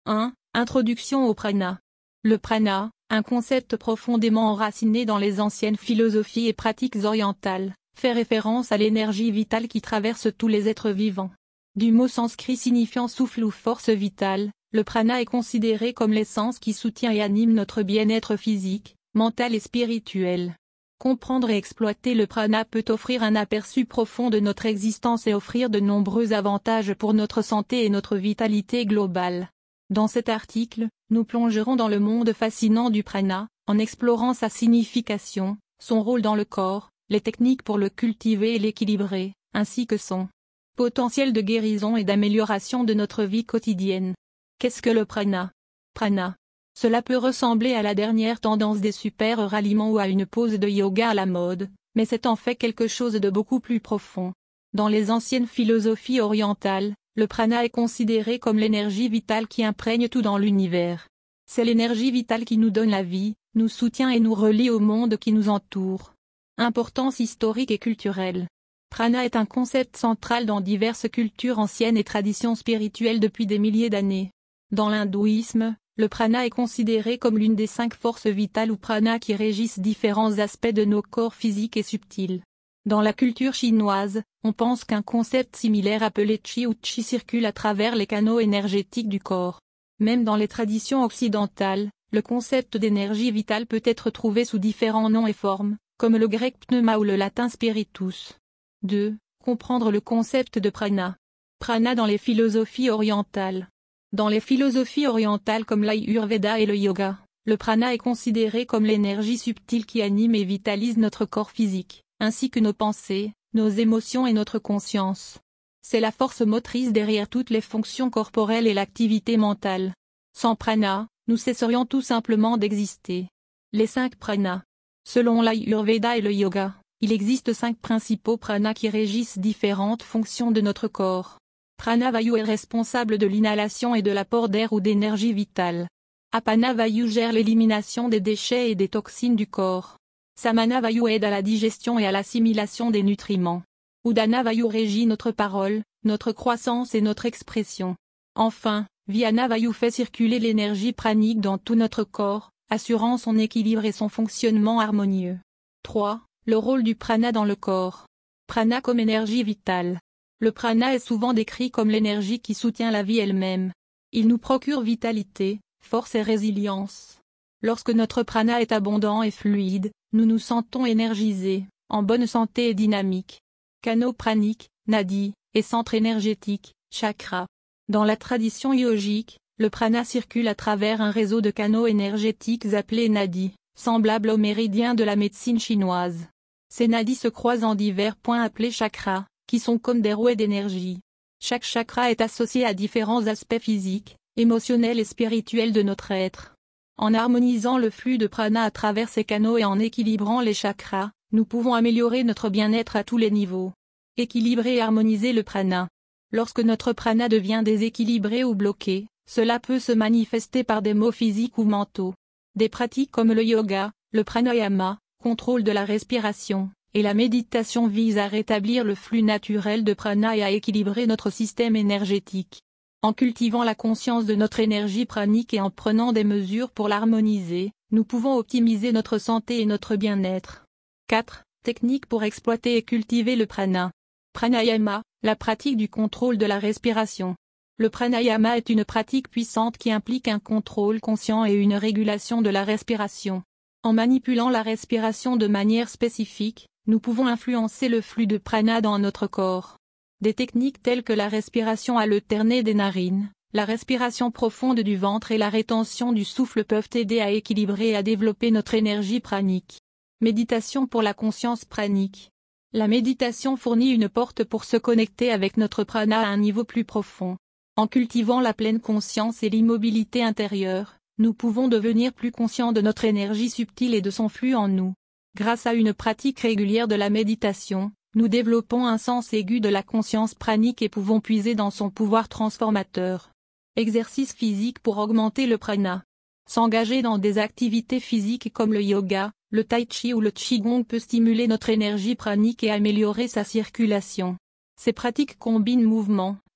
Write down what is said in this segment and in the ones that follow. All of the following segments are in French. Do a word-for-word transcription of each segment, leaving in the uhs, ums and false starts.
un. Introduction au prana. Le prana, un concept profondément enraciné dans les anciennes philosophies et pratiques orientales, fait référence à l'énergie vitale qui traverse tous les êtres vivants. Du mot sanskrit signifiant souffle ou force vitale, le prana est considéré comme l'essence qui soutient et anime notre bien-être physique, mental et spirituel. Comprendre et exploiter le prana peut offrir un aperçu profond de notre existence et offrir de nombreux avantages pour notre santé et notre vitalité globale. Dans cet article, nous plongerons dans le monde fascinant du prana, en explorant sa signification, son rôle dans le corps, les techniques pour le cultiver et l'équilibrer, ainsi que son potentiel de guérison et d'amélioration de notre vie quotidienne. Qu'est-ce que le prana? Prana. Cela peut ressembler à la dernière tendance des super ralliements ou à une pose de yoga à la mode, mais c'est en fait quelque chose de beaucoup plus profond. Dans les anciennes philosophies orientales, le prana est considéré comme l'énergie vitale qui imprègne tout dans l'univers. C'est l'énergie vitale qui nous donne la vie, nous soutient et nous relie au monde qui nous entoure. Importance historique et culturelle. Prana est un concept central dans diverses cultures anciennes et traditions spirituelles depuis des milliers d'années. Dans l'hindouisme, le prana est considéré comme l'une des cinq forces vitales ou prana qui régissent différents aspects de nos corps physiques et subtils. Dans la culture chinoise, on pense qu'un concept similaire appelé chi ou chi circule à travers les canaux énergétiques du corps. Même dans les traditions occidentales, le concept d'énergie vitale peut être trouvé sous différents noms et formes, comme le grec pneuma ou le latin spiritus. deux. Comprendre le concept de prana. Prana dans les philosophies orientales. Dans les philosophies orientales comme l'Ayurveda et le yoga, le prana est considéré comme l'énergie subtile qui anime et vitalise notre corps physique, ainsi que nos pensées, nos émotions et notre conscience. C'est la force motrice derrière toutes les fonctions corporelles et l'activité mentale. Sans prana, nous cesserions tout simplement d'exister. Les cinq pranas. Selon l'Ayurveda et le yoga, il existe cinq principaux pranas qui régissent différentes fonctions de notre corps. Prana Vayu est responsable de l'inhalation et de l'apport d'air ou d'énergie vitale. Apana Vayu gère l'élimination des déchets et des toxines du corps. Samana Vayu aide à la digestion et à l'assimilation des nutriments. Udana Vayu régit notre parole, notre croissance et notre expression. Enfin, Vyana Vayu fait circuler l'énergie pranique dans tout notre corps, assurant son équilibre et son fonctionnement harmonieux. trois. Le rôle du prana dans le corps. Prana comme énergie vitale. Le prana est souvent décrit comme l'énergie qui soutient la vie elle-même. Il nous procure vitalité, force et résilience. Lorsque notre prana est abondant et fluide, nous nous sentons énergisés, en bonne santé et dynamiques. Canaux praniques, nadis, et centres énergétiques, chakras. Dans la tradition yogique, le prana circule à travers un réseau de canaux énergétiques appelés nadis, semblables aux méridiens de la médecine chinoise. Ces nadis se croisent en divers points appelés chakras, qui sont comme des rouets d'énergie. Chaque chakra est associé à différents aspects physiques, émotionnels et spirituels de notre être. En harmonisant le flux de prana à travers ces canaux et en équilibrant les chakras, nous pouvons améliorer notre bien-être à tous les niveaux. Équilibrer et harmoniser le prana. Lorsque notre prana devient déséquilibré ou bloqué, cela peut se manifester par des maux physiques ou mentaux. Des pratiques comme le yoga, le pranayama, contrôle de la respiration, et la méditation visent à rétablir le flux naturel de prana et à équilibrer notre système énergétique. En cultivant la conscience de notre énergie pranique et en prenant des mesures pour l'harmoniser, nous pouvons optimiser notre santé et notre bien-être. quatre. Techniques pour exploiter et cultiver le prana. Pranayama, la pratique du contrôle de la respiration. Le pranayama est une pratique puissante qui implique un contrôle conscient et une régulation de la respiration. En manipulant la respiration de manière spécifique, nous pouvons influencer le flux de prana dans notre corps. Des techniques telles que la respiration alternée des narines, la respiration profonde du ventre et la rétention du souffle peuvent aider à équilibrer et à développer notre énergie pranique. Méditation pour la conscience pranique. La méditation fournit une porte pour se connecter avec notre prana à un niveau plus profond. En cultivant la pleine conscience et l'immobilité intérieure, nous pouvons devenir plus conscients de notre énergie subtile et de son flux en nous. Grâce à une pratique régulière de la méditation, nous développons un sens aigu de la conscience pranique et pouvons puiser dans son pouvoir transformateur. Exercice physique pour augmenter le prana. S'engager dans des activités physiques comme le yoga, le tai chi ou le qigong peut stimuler notre énergie pranique et améliorer sa circulation. Ces pratiques combinent mouvement,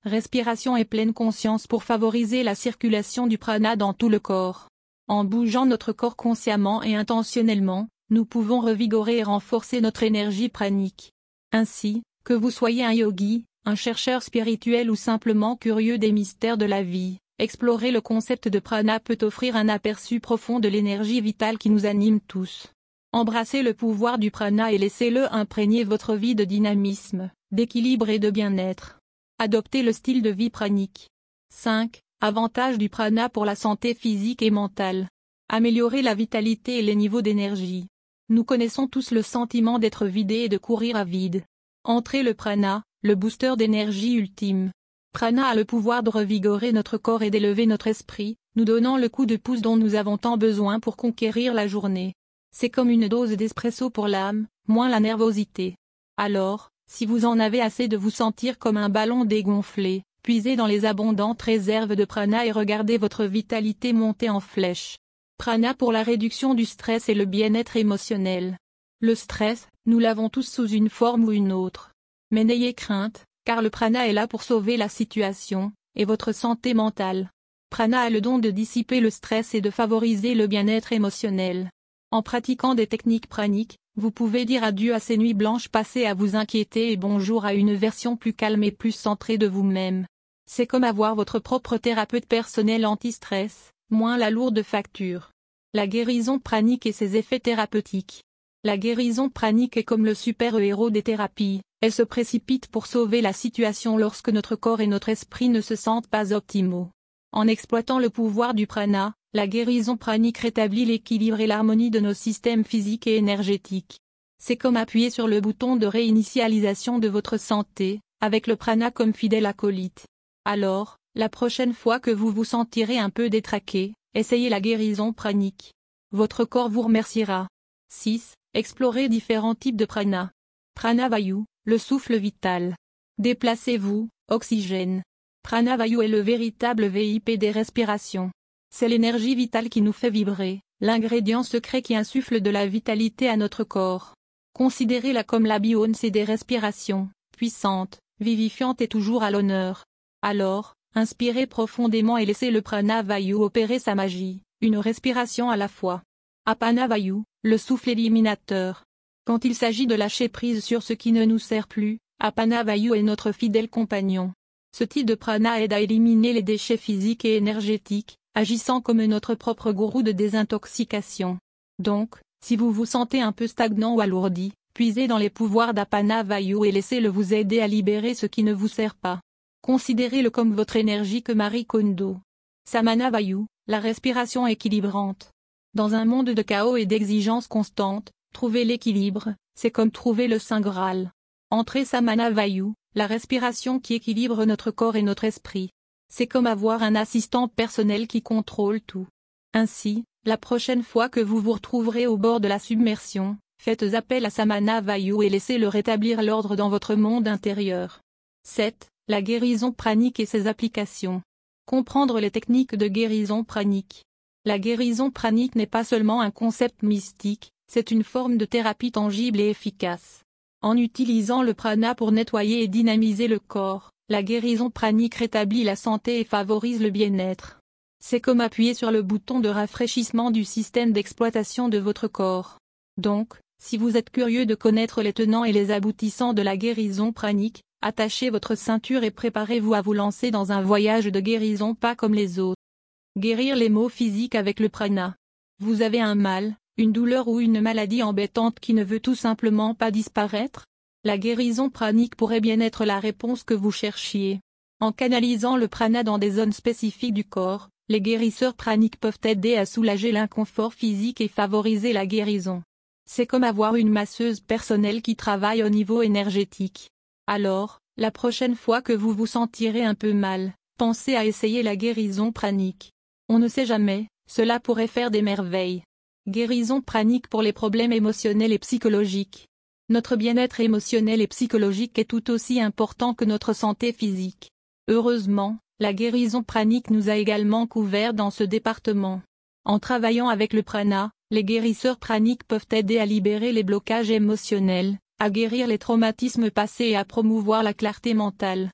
respiration et pleine conscience pour favoriser la circulation du prana dans tout le corps. En bougeant notre corps consciemment et intentionnellement, nous pouvons revigorer et renforcer notre énergie pranique. Ainsi, que vous soyez un yogi, un chercheur spirituel ou simplement curieux des mystères de la vie, explorer le concept de prana peut offrir un aperçu profond de l'énergie vitale qui nous anime tous. Embrassez le pouvoir du prana et laissez-le imprégner votre vie de dynamisme, d'équilibre et de bien-être. Adoptez le style de vie pranique. cinq. Avantages du prana pour la santé physique et mentale. Améliorer la vitalité et les niveaux d'énergie. Nous connaissons tous le sentiment d'être vidé et de courir à vide. Entrez le prana, le booster d'énergie ultime. Prana a le pouvoir de revigorer notre corps et d'élever notre esprit, nous donnant le coup de pouce dont nous avons tant besoin pour conquérir la journée. C'est comme une dose d'espresso pour l'âme, moins la nervosité. Alors, si vous en avez assez de vous sentir comme un ballon dégonflé, puisez dans les abondantes réserves de prana et regardez votre vitalité monter en flèche. Prana pour la réduction du stress et le bien-être émotionnel. Le stress, nous l'avons tous sous une forme ou une autre. Mais n'ayez crainte, car le prana est là pour sauver la situation, et votre santé mentale. Prana a le don de dissiper le stress et de favoriser le bien-être émotionnel. En pratiquant des techniques praniques, vous pouvez dire adieu à ces nuits blanches passées à vous inquiéter et bonjour à une version plus calme et plus centrée de vous-même. C'est comme avoir votre propre thérapeute personnel anti-stress, moins la lourde facture. La guérison pranique et ses effets thérapeutiques. La guérison pranique est comme le super-héros des thérapies, elle se précipite pour sauver la situation lorsque notre corps et notre esprit ne se sentent pas optimaux. En exploitant le pouvoir du prana, la guérison pranique rétablit l'équilibre et l'harmonie de nos systèmes physiques et énergétiques. C'est comme appuyer sur le bouton de réinitialisation de votre santé, avec le prana comme fidèle acolyte. Alors, la prochaine fois que vous vous sentirez un peu détraqué, essayez la guérison pranique. Votre corps vous remerciera. six. Explorez différents types de prana. Pranavayu, le souffle vital. Déplacez-vous, oxygène. Pranavayu est le véritable V I P des respirations. C'est l'énergie vitale qui nous fait vibrer, l'ingrédient secret qui insuffle de la vitalité à notre corps. Considérez-la comme la Beyoncé des respirations, puissante, vivifiante et toujours à l'honneur. Alors, inspirez profondément et laissez le Pranavayu opérer sa magie, une respiration à la fois. Apanavayu, le souffle éliminateur. Quand il s'agit de lâcher prise sur ce qui ne nous sert plus, Apanavayu est notre fidèle compagnon. Ce type de prana aide à éliminer les déchets physiques et énergétiques, agissant comme notre propre gourou de désintoxication. Donc, si vous vous sentez un peu stagnant ou alourdi, puisez dans les pouvoirs d'Apanavayu et laissez-le vous aider à libérer ce qui ne vous sert pas. Considérez-le comme votre énergie que Marie Kondo. Samanavayu, la respiration équilibrante. Dans un monde de chaos et d'exigences constantes, trouver l'équilibre, c'est comme trouver le Saint Graal. Entrez Samanavayu, la respiration qui équilibre notre corps et notre esprit. C'est comme avoir un assistant personnel qui contrôle tout. Ainsi, la prochaine fois que vous vous retrouverez au bord de la submersion, faites appel à Samanavayu et laissez-le rétablir l'ordre dans votre monde intérieur. sept. La guérison pranique et ses applications. Comprendre les techniques de guérison pranique. La guérison pranique n'est pas seulement un concept mystique, c'est une forme de thérapie tangible et efficace. En utilisant le prana pour nettoyer et dynamiser le corps, la guérison pranique rétablit la santé et favorise le bien-être. C'est comme appuyer sur le bouton de rafraîchissement du système d'exploitation de votre corps. Donc, si vous êtes curieux de connaître les tenants et les aboutissants de la guérison pranique, attachez votre ceinture et préparez-vous à vous lancer dans un voyage de guérison pas comme les autres. Guérir les maux physiques avec le prana. Vous avez un mal, une douleur ou une maladie embêtante qui ne veut tout simplement pas disparaître? La guérison pranique pourrait bien être la réponse que vous cherchiez. En canalisant le prana dans des zones spécifiques du corps, les guérisseurs praniques peuvent aider à soulager l'inconfort physique et favoriser la guérison. C'est comme avoir une masseuse personnelle qui travaille au niveau énergétique. Alors, la prochaine fois que vous vous sentirez un peu mal, pensez à essayer la guérison pranique. On ne sait jamais, cela pourrait faire des merveilles. Guérison pranique pour les problèmes émotionnels et psychologiques. Notre bien-être émotionnel et psychologique est tout aussi important que notre santé physique. Heureusement, la guérison pranique nous a également couverts dans ce département. En travaillant avec le prana, les guérisseurs praniques peuvent aider à libérer les blocages émotionnels, à guérir les traumatismes passés et à promouvoir la clarté mentale.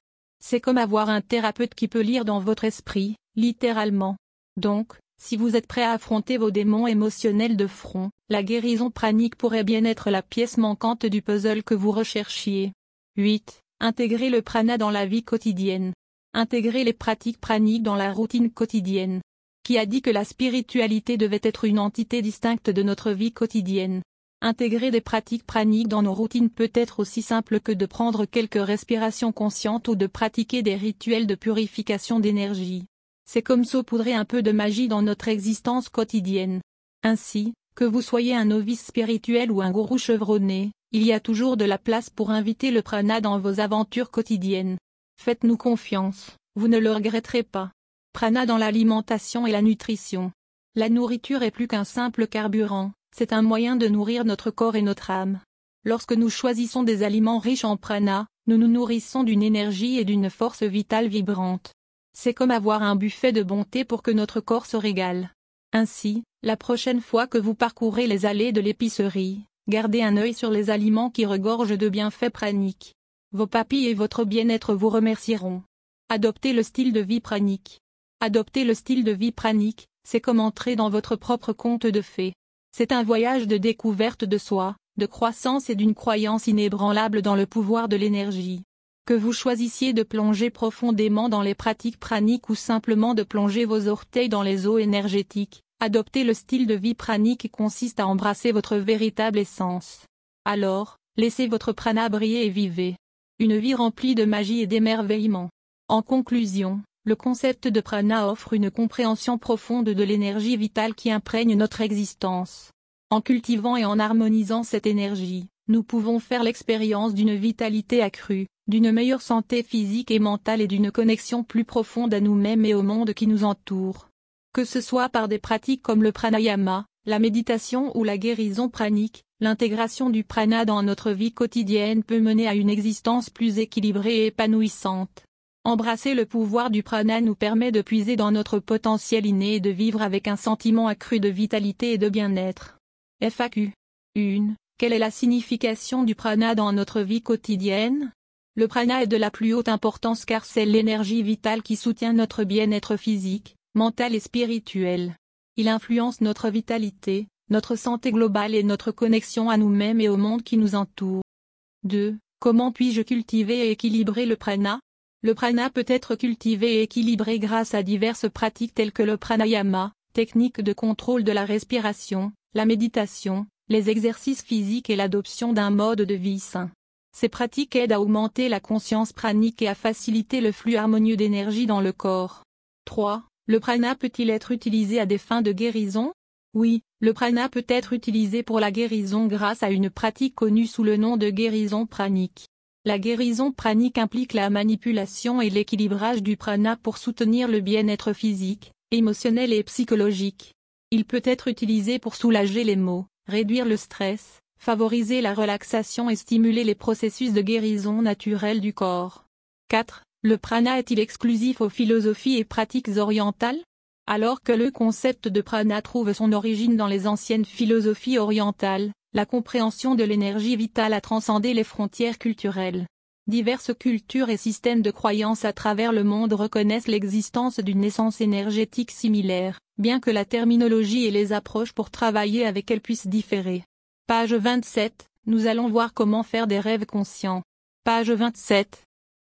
C'est comme avoir un thérapeute qui peut lire dans votre esprit, littéralement. Donc, si vous êtes prêt à affronter vos démons émotionnels de front, la guérison pranique pourrait bien être la pièce manquante du puzzle que vous recherchiez. huit. Intégrer le prana dans la vie quotidienne. Intégrer les pratiques praniques dans la routine quotidienne. Qui a dit que la spiritualité devait être une entité distincte de notre vie quotidienne? Intégrer des pratiques praniques dans nos routines peut être aussi simple que de prendre quelques respirations conscientes ou de pratiquer des rituels de purification d'énergie. C'est comme saupoudrer un peu de magie dans notre existence quotidienne. Ainsi, que vous soyez un novice spirituel ou un gourou chevronné, il y a toujours de la place pour inviter le prana dans vos aventures quotidiennes. Faites-nous confiance, vous ne le regretterez pas. Prana dans l'alimentation et la nutrition. La nourriture est plus qu'un simple carburant, c'est un moyen de nourrir notre corps et notre âme. Lorsque nous choisissons des aliments riches en prana, nous nous nourrissons d'une énergie et d'une force vitale vibrante. C'est comme avoir un buffet de bonté pour que notre corps se régale. Ainsi, la prochaine fois que vous parcourez les allées de l'épicerie, gardez un œil sur les aliments qui regorgent de bienfaits praniques. Vos papilles et votre bien-être vous remercieront. Adoptez le style de vie pranique. Adopter le style de vie pranique, c'est comme entrer dans votre propre conte de fées. C'est un voyage de découverte de soi, de croissance et d'une croyance inébranlable dans le pouvoir de l'énergie. Que vous choisissiez de plonger profondément dans les pratiques praniques ou simplement de plonger vos orteils dans les eaux énergétiques, adopter le style de vie pranique consiste à embrasser votre véritable essence. Alors, laissez votre prana briller et vivez. Une vie remplie de magie et d'émerveillement. En conclusion, le concept de prana offre une compréhension profonde de l'énergie vitale qui imprègne notre existence. En cultivant et en harmonisant cette énergie, nous pouvons faire l'expérience d'une vitalité accrue, d'une meilleure santé physique et mentale et d'une connexion plus profonde à nous-mêmes et au monde qui nous entoure. Que ce soit par des pratiques comme le pranayama, la méditation ou la guérison pranique, l'intégration du prana dans notre vie quotidienne peut mener à une existence plus équilibrée et épanouissante. Embrasser le pouvoir du prana nous permet de puiser dans notre potentiel inné et de vivre avec un sentiment accru de vitalité et de bien-être. F A Q. un. Quelle est la signification du prana dans notre vie quotidienne? Le prana est de la plus haute importance car c'est l'énergie vitale qui soutient notre bien-être physique, mental et spirituel. Il influence notre vitalité, notre santé globale et notre connexion à nous-mêmes et au monde qui nous entoure. deux. Comment puis-je cultiver et équilibrer le prana? Le prana peut être cultivé et équilibré grâce à diverses pratiques telles que le pranayama, technique de contrôle de la respiration, la méditation, les exercices physiques et l'adoption d'un mode de vie sain. Ces pratiques aident à augmenter la conscience pranique et à faciliter le flux harmonieux d'énergie dans le corps. trois. Le prana peut-il être utilisé à des fins de guérison? Oui, le prana peut être utilisé pour la guérison grâce à une pratique connue sous le nom de guérison pranique. La guérison pranique implique la manipulation et l'équilibrage du prana pour soutenir le bien-être physique, émotionnel et psychologique. Il peut être utilisé pour soulager les maux, réduire le stress, favoriser la relaxation et stimuler les processus de guérison naturelle du corps. quatre. Le prana est-il exclusif aux philosophies et pratiques orientales? Alors que le concept de prana trouve son origine dans les anciennes philosophies orientales, la compréhension de l'énergie vitale a transcendé les frontières culturelles. Diverses cultures et systèmes de croyances à travers le monde reconnaissent l'existence d'une essence énergétique similaire, bien que la terminologie et les approches pour travailler avec elle puissent différer. Page vingt-sept, nous allons voir comment faire des rêves conscients. Page vingt-sept,